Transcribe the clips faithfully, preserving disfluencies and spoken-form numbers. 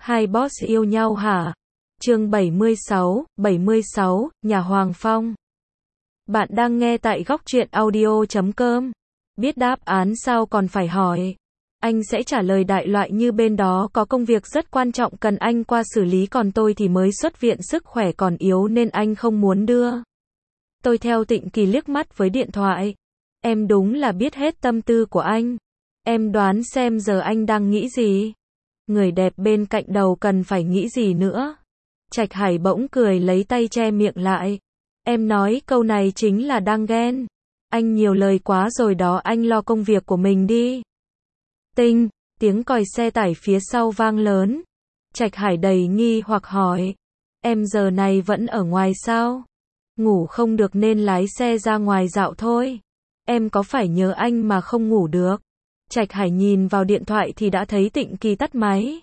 Hai boss yêu nhau hả? Chương bảy mươi sáu, bảy mươi sáu, nhà Hoàng Phong. Bạn đang nghe tại góc truyện audio chấm com. Biết đáp án sao còn phải hỏi. Anh sẽ trả lời đại loại như bên đó có công việc rất quan trọng cần anh qua xử lý, còn tôi thì mới xuất viện, sức khỏe còn yếu nên anh không muốn đưa. Tôi theo Tịnh Kỳ liếc mắt với điện thoại. Em đúng là biết hết tâm tư của anh. Em đoán xem giờ anh đang nghĩ gì? Người đẹp bên cạnh đầu cần phải nghĩ gì nữa? Trạch Hải bỗng cười lấy tay che miệng lại. Em nói câu này chính là đang ghen. Anh nhiều lời quá rồi đó, anh lo công việc của mình đi. Tinh, tiếng còi xe tải phía sau vang lớn. Trạch Hải đầy nghi hoặc hỏi. Em giờ này vẫn ở ngoài sao? Ngủ không được nên lái xe ra ngoài dạo thôi. Em có phải nhớ anh mà không ngủ được? Trạch Hải nhìn vào điện thoại thì đã thấy Tịnh Kỳ tắt máy.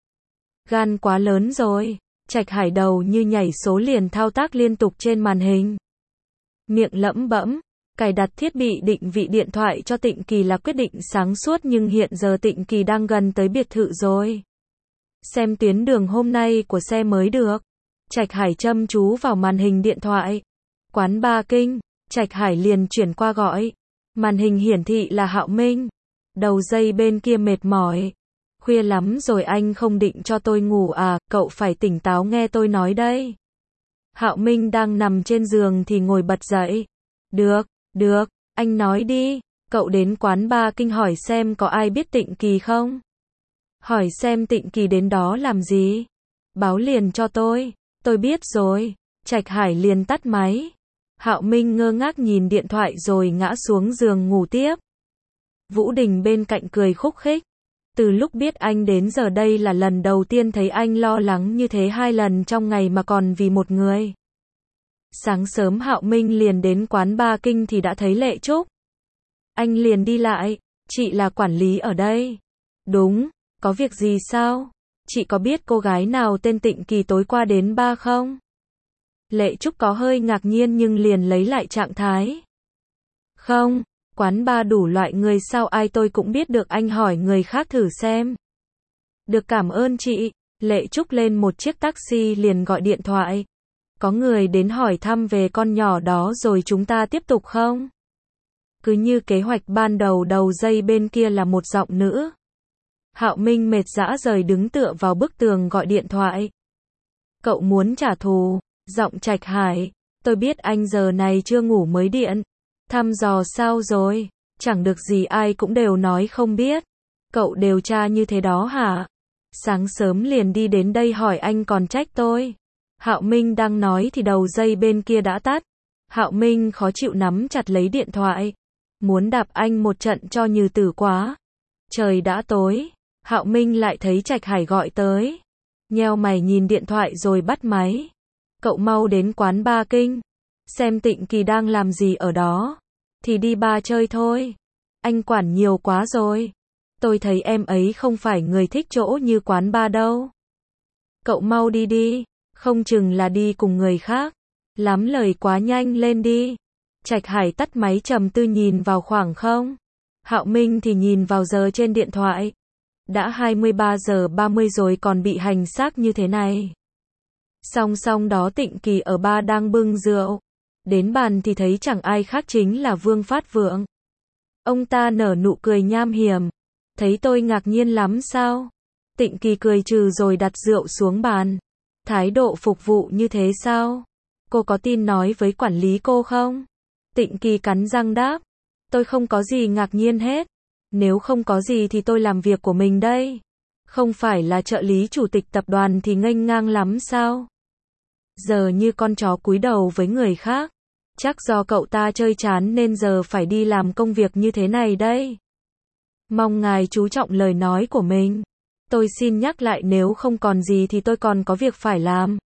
Gan quá lớn rồi. Trạch Hải đầu như nhảy số liền thao tác liên tục trên màn hình. Miệng lẩm bẩm, cài đặt thiết bị định vị điện thoại cho Tịnh Kỳ là quyết định sáng suốt, nhưng hiện giờ Tịnh Kỳ đang gần tới biệt thự rồi. Xem tuyến đường hôm nay của xe mới được. Trạch Hải chăm chú vào màn hình điện thoại. Quán Ba Kinh. Trạch Hải liền chuyển qua gọi. Màn hình hiển thị là Hạo Minh. Đầu dây bên kia mệt mỏi. Khuya lắm rồi anh không định cho tôi ngủ à, cậu phải tỉnh táo nghe tôi nói đây. Hạo Minh đang nằm trên giường thì ngồi bật dậy. Được, được, anh nói đi, cậu đến quán Ba Kinh hỏi xem có ai biết Tịnh Kỳ không? Hỏi xem Tịnh Kỳ đến đó làm gì? Báo liền cho tôi, tôi biết rồi. Trạch Hải liền tắt máy. Hạo Minh ngơ ngác nhìn điện thoại rồi ngã xuống giường ngủ tiếp. Vũ Đình bên cạnh cười khúc khích. Từ lúc biết anh đến giờ đây là lần đầu tiên thấy anh lo lắng như thế, hai lần trong ngày mà còn vì một người. Sáng sớm Hạo Minh liền đến quán Ba Kinh thì đã thấy Lệ Trúc. Anh liền đi lại, chị là quản lý ở đây. Đúng, có việc gì sao? Chị có biết cô gái nào tên Tịnh Kỳ tối qua đến ba không? Lệ Trúc có hơi ngạc nhiên nhưng liền lấy lại trạng thái. Không, quán ba đủ loại người sao ai tôi cũng biết được, anh hỏi người khác thử xem. Được, cảm ơn chị. Lệ Trúc lên một chiếc taxi liền gọi điện thoại. Có người đến hỏi thăm về con nhỏ đó rồi chúng ta tiếp tục không? Cứ như kế hoạch ban đầu. Đầu dây bên kia là một giọng nữ. Hạo Minh mệt rã rời đứng tựa vào bức tường gọi điện thoại. Cậu muốn trả thù? Giọng Trạch Hải. Tôi biết anh giờ này chưa ngủ mới điện. Thăm dò sao rồi? Chẳng được gì, ai cũng đều nói không biết. Cậu điều tra như thế đó hả? Sáng sớm liền đi đến đây hỏi anh còn trách tôi. Hạo Minh đang nói thì đầu dây bên kia đã tắt. Hạo Minh khó chịu nắm chặt lấy điện thoại. Muốn đạp anh một trận cho như tử quá. Trời đã tối. Hạo Minh lại thấy Trạch Hải gọi tới. Nheo mày nhìn điện thoại rồi bắt máy. Cậu mau đến quán Ba Kinh. Xem Tịnh Kỳ đang làm gì ở đó. Thì đi ba chơi thôi. Anh quản nhiều quá rồi. Tôi thấy em ấy không phải người thích chỗ như quán ba đâu. Cậu mau đi đi. Không chừng là đi cùng người khác. Lắm lời quá, nhanh lên đi. Trạch Hải tắt máy trầm tư nhìn vào khoảng không. Hạo Minh thì nhìn vào giờ trên điện thoại. Đã hai mươi ba giờ ba mươi rồi còn bị hành xác như thế này. Song song đó Tịnh Kỳ ở ba đang bưng rượu. Đến bàn thì thấy chẳng ai khác chính là Vương Phát Vượng. Ông ta nở nụ cười nham hiểm. Thấy tôi ngạc nhiên lắm sao? Tịnh Kỳ cười trừ rồi đặt rượu xuống bàn. Thái độ phục vụ như thế sao? Cô có tin nói với quản lý cô không? Tịnh Kỳ cắn răng đáp. Tôi không có gì ngạc nhiên hết. Nếu không có gì thì tôi làm việc của mình đây. Không phải là trợ lý chủ tịch tập đoàn thì nghênh ngang lắm sao? Giờ như con chó cúi đầu với người khác. Chắc do cậu ta chơi chán nên giờ phải đi làm công việc như thế này đây. Mong ngài chú trọng lời nói của mình. Tôi xin nhắc lại, nếu không còn gì thì tôi còn có việc phải làm.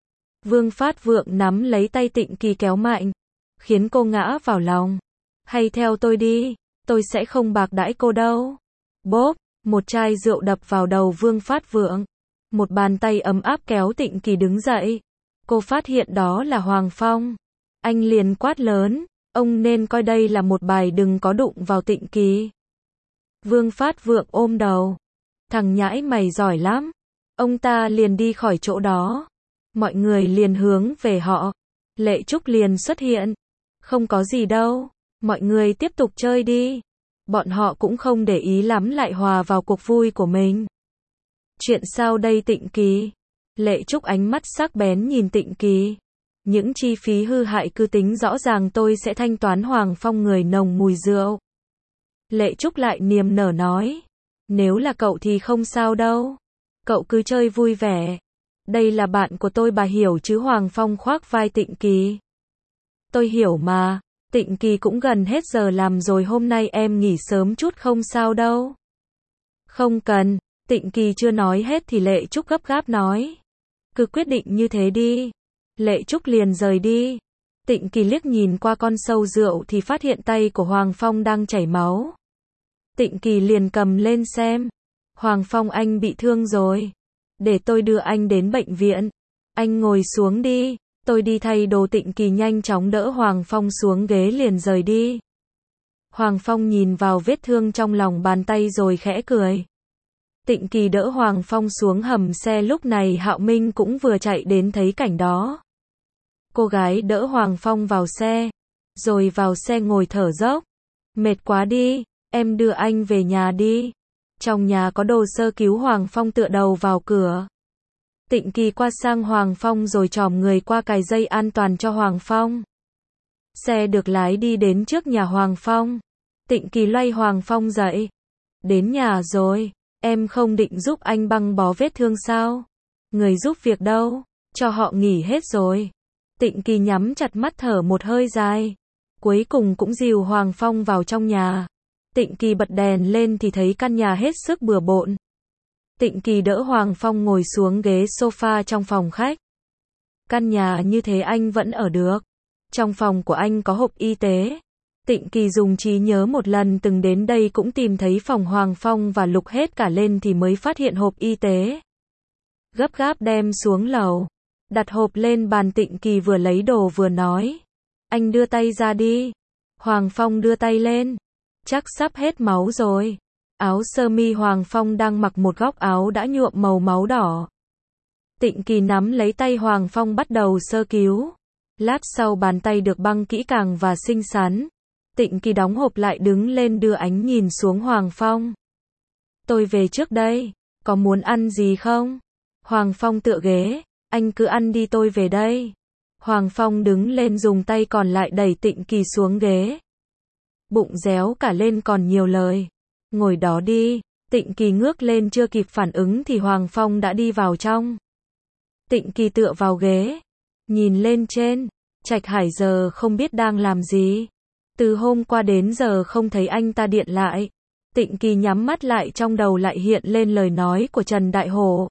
Vương Phát Vượng nắm lấy tay Tịnh Kỳ kéo mạnh, khiến cô ngã vào lòng. Hay theo tôi đi, tôi sẽ không bạc đãi cô đâu. Bốp, một chai rượu đập vào đầu Vương Phát Vượng. Một bàn tay ấm áp kéo Tịnh Kỳ đứng dậy. Cô phát hiện đó là Hoàng Phong. Anh liền quát lớn, ông nên coi đây là một bài đừng có đụng vào Tịnh Kỳ. Vương Phát Vượng ôm đầu. Thằng nhãi mày giỏi lắm. Ông ta liền đi khỏi chỗ đó. Mọi người liền hướng về họ. Lệ Trúc liền xuất hiện. Không có gì đâu. Mọi người tiếp tục chơi đi. Bọn họ cũng không để ý lắm lại hòa vào cuộc vui của mình. Chuyện sao đây Tịnh Kỳ? Lệ Trúc ánh mắt sắc bén nhìn Tịnh Kỳ. Những chi phí hư hại cứ tính rõ ràng tôi sẽ thanh toán. Hoàng Phong người nồng mùi rượu. Lệ Trúc lại niềm nở nói. Nếu là cậu thì không sao đâu. Cậu cứ chơi vui vẻ. Đây là bạn của tôi bà hiểu chứ. Hoàng Phong khoác vai Tịnh Kỳ. Tôi hiểu mà. Tịnh Kỳ cũng gần hết giờ làm rồi, hôm nay em nghỉ sớm chút không sao đâu. Không cần. Tịnh Kỳ chưa nói hết thì Lệ Trúc gấp gáp nói. Cứ quyết định như thế đi. Lệ Trúc liền rời đi. Tịnh Kỳ liếc nhìn qua con sâu rượu thì phát hiện tay của Hoàng Phong đang chảy máu. Tịnh Kỳ liền cầm lên xem. Hoàng Phong anh bị thương rồi. Để tôi đưa anh đến bệnh viện. Anh ngồi xuống đi. Tôi đi thay đồ. Tịnh Kỳ nhanh chóng đỡ Hoàng Phong xuống ghế liền rời đi. Hoàng Phong nhìn vào vết thương trong lòng bàn tay rồi khẽ cười. Tịnh Kỳ đỡ Hoàng Phong xuống hầm xe, lúc này Hạo Minh cũng vừa chạy đến thấy cảnh đó. Cô gái đỡ Hoàng Phong vào xe, rồi vào xe ngồi thở dốc. Mệt quá đi, em đưa anh về nhà đi. Trong nhà có đồ sơ cứu. Hoàng Phong tựa đầu vào cửa. Tịnh Kỳ qua sang Hoàng Phong rồi chòm người qua cài dây an toàn cho Hoàng Phong. Xe được lái đi đến trước nhà Hoàng Phong. Tịnh Kỳ lay Hoàng Phong dậy. Đến nhà rồi, em không định giúp anh băng bó vết thương sao? Người giúp việc đâu? Cho họ nghỉ hết rồi. Tịnh Kỳ nhắm chặt mắt thở một hơi dài. Cuối cùng cũng dìu Hoàng Phong vào trong nhà. Tịnh Kỳ bật đèn lên thì thấy căn nhà hết sức bừa bộn. Tịnh Kỳ đỡ Hoàng Phong ngồi xuống ghế sofa trong phòng khách. Căn nhà như thế anh vẫn ở được. Trong phòng của anh có hộp y tế. Tịnh Kỳ dùng trí nhớ một lần từng đến đây cũng tìm thấy phòng Hoàng Phong và lục hết cả lên thì mới phát hiện hộp y tế. Gấp gáp đem xuống lầu. Đặt hộp lên bàn. Tịnh Kỳ vừa lấy đồ vừa nói. Anh đưa tay ra đi. Hoàng Phong đưa tay lên. Chắc sắp hết máu rồi. Áo sơ mi Hoàng Phong đang mặc một góc áo đã nhuộm màu máu đỏ. Tịnh Kỳ nắm lấy tay Hoàng Phong bắt đầu sơ cứu. Lát sau bàn tay được băng kỹ càng và xinh xắn. Tịnh Kỳ đóng hộp lại đứng lên đưa ánh nhìn xuống Hoàng Phong. Tôi về trước đây. Có muốn ăn gì không? Hoàng Phong tựa ghế. Anh cứ ăn đi, tôi về đây. Hoàng Phong đứng lên dùng tay còn lại đẩy Tịnh Kỳ xuống ghế. Bụng réo cả lên còn nhiều lời. Ngồi đó đi. Tịnh Kỳ ngước lên chưa kịp phản ứng thì Hoàng Phong đã đi vào trong. Tịnh Kỳ tựa vào ghế. Nhìn lên trên. Trạch Hải giờ không biết đang làm gì. Từ hôm qua đến giờ không thấy anh ta điện lại. Tịnh Kỳ nhắm mắt lại, trong đầu lại hiện lên lời nói của Trần Đại Hổ.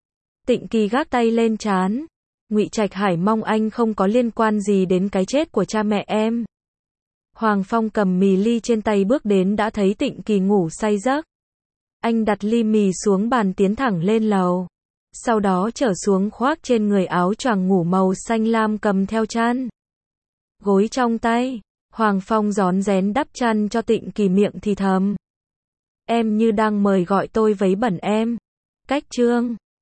Tịnh Kỳ gác tay lên trán. Ngụy Trạch Hải mong anh không có liên quan gì đến cái chết của cha mẹ em. Hoàng Phong cầm mì ly trên tay bước đến đã thấy Tịnh Kỳ ngủ say giấc. Anh đặt ly mì xuống bàn tiến thẳng lên lầu. Sau đó trở xuống khoác trên người áo choàng ngủ màu xanh lam cầm theo chăn. Gối trong tay. Hoàng Phong rón rén đắp chăn cho Tịnh Kỳ, miệng thì thầm. Em như đang mời gọi tôi vấy bẩn em. Cách chương